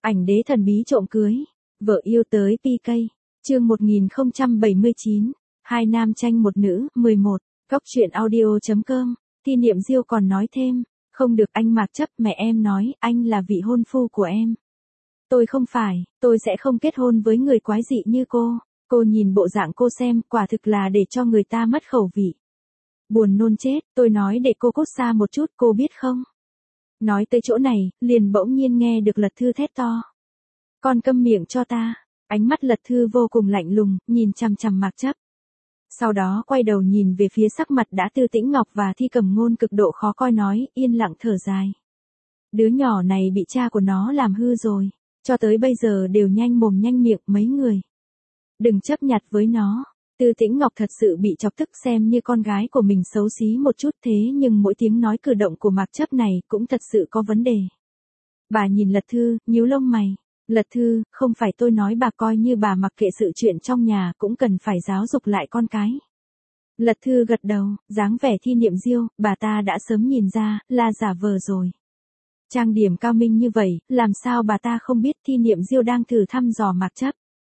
Ảnh đế thần bí trộm cưới. Vợ yêu tới PK. Chương 1079. Hai nam tranh một nữ. 11. Góc truyện audio.com. Ti Niệm Diêu còn nói thêm. Không được anh Mạc chấp, mẹ em nói anh là vị hôn phu của em. Tôi không phải, tôi sẽ không kết hôn với người quái dị như cô. Cô nhìn bộ dạng cô xem, quả thực là để cho người ta mất khẩu vị. Buồn nôn chết, tôi nói để cô cút xa một chút, cô biết không? Nói tới chỗ này, liền bỗng nhiên nghe được Lật Thư thét to. Con câm miệng cho ta. Ánh mắt Lật Thư vô cùng lạnh lùng, nhìn chằm chằm Mạc chấp. Sau đó quay đầu nhìn về phía sắc mặt đã Tư Tĩnh Ngọc và Thi Cầm Ngôn cực độ khó coi nói, yên lặng thở dài. Đứa nhỏ này bị cha của nó làm hư rồi, cho tới bây giờ đều nhanh mồm nhanh miệng mấy người. Đừng chấp nhặt với nó. Tư Tĩnh Ngọc thật sự bị chọc tức xem như con gái của mình xấu xí một chút thế nhưng mỗi tiếng nói cử động của Mạc chấp này cũng thật sự có vấn đề. Bà nhìn Lật Thư, nhíu lông mày. Lật Thư, không phải tôi nói bà coi như bà mặc kệ sự chuyện trong nhà cũng cần phải giáo dục lại con cái. Lật Thư gật đầu, dáng vẻ Thi Niệm Diêu, bà ta đã sớm nhìn ra, là giả vờ rồi. Trang điểm cao minh như vậy, làm sao bà ta không biết Thi Niệm Diêu đang thử thăm dò Mạc chấp.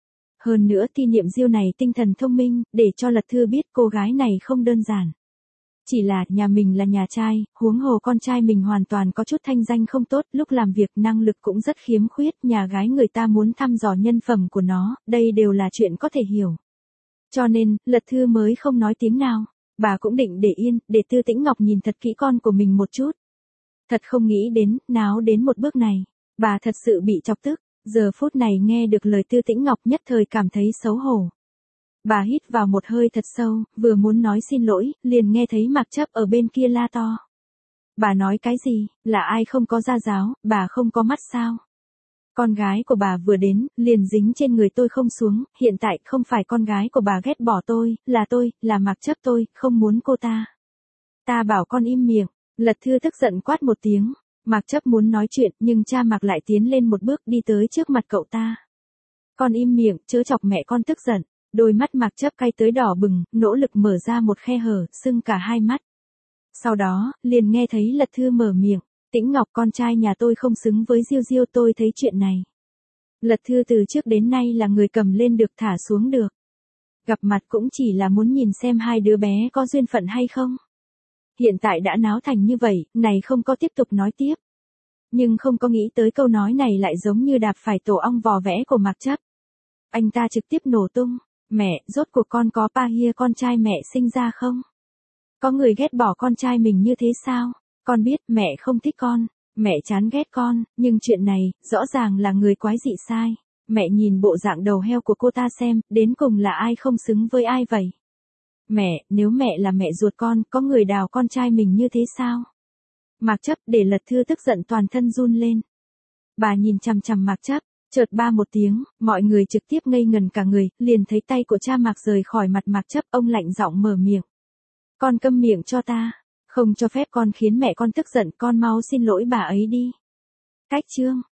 Hơn nữa Thi Niệm Diêu này tinh thần thông minh, để cho Lật Thư biết cô gái này không đơn giản. Chỉ là nhà mình là nhà trai, huống hồ con trai mình hoàn toàn có chút thanh danh không tốt, lúc làm việc năng lực cũng rất khiếm khuyết, nhà gái người ta muốn thăm dò nhân phẩm của nó, đây đều là chuyện có thể hiểu. Cho nên, Lật Thư mới không nói tiếng nào, bà cũng định để yên, để Tư Tĩnh Ngọc nhìn thật kỹ con của mình một chút. Thật không nghĩ đến, náo đến một bước này, bà thật sự bị chọc tức, giờ phút này nghe được lời Tư Tĩnh Ngọc nhất thời cảm thấy xấu hổ. Bà hít vào một hơi thật sâu, vừa muốn nói xin lỗi, liền nghe thấy Mạc chấp ở bên kia la to. Bà nói cái gì, là ai không có gia giáo, bà không có mắt sao? Con gái của bà vừa đến, liền dính trên người tôi không xuống, hiện tại không phải con gái của bà ghét bỏ tôi, là Mạc chấp tôi, không muốn cô ta. Ta bảo con im miệng, Lật Thư tức giận quát một tiếng, Mạc chấp muốn nói chuyện nhưng cha Mạc lại tiến lên một bước đi tới trước mặt cậu ta. Con im miệng, chớ chọc mẹ con tức giận. Đôi mắt Mạc chấp cay tới đỏ bừng, nỗ lực mở ra một khe hở, sưng cả hai mắt. Sau đó, liền nghe thấy Lật Thư mở miệng, Tĩnh Ngọc con trai nhà tôi không xứng với Diêu Diêu, tôi thấy chuyện này. Lật Thư từ trước đến nay là người cầm lên được thả xuống được. Gặp mặt cũng chỉ là muốn nhìn xem hai đứa bé có duyên phận hay không. Hiện tại đã náo thành như vậy, này không có tiếp tục nói tiếp. Nhưng không có nghĩ tới câu nói này lại giống như đạp phải tổ ong vò vẽ của Mạc chấp. Anh ta trực tiếp nổ tung. Mẹ, rốt cuộc con có pa hia con trai mẹ sinh ra không? Có người ghét bỏ con trai mình như thế sao? Con biết mẹ không thích con, mẹ chán ghét con, nhưng chuyện này, rõ ràng là người quái dị sai. Mẹ nhìn bộ dạng đầu heo của cô ta xem, đến cùng là ai không xứng với ai vậy? Mẹ, nếu mẹ là mẹ ruột con, có người đào con trai mình như thế sao? Mạc chấp để Lật Thư tức giận toàn thân run lên. Bà nhìn chằm chằm Mạc chấp. Chợt ba một tiếng, mọi người trực tiếp ngây ngần cả người, liền thấy tay của cha Mạc rời khỏi mặt Mạc chấp, ông lạnh giọng mở miệng. Con câm miệng cho ta, không cho phép con khiến mẹ con tức giận, con mau xin lỗi bà ấy đi. Cách chương.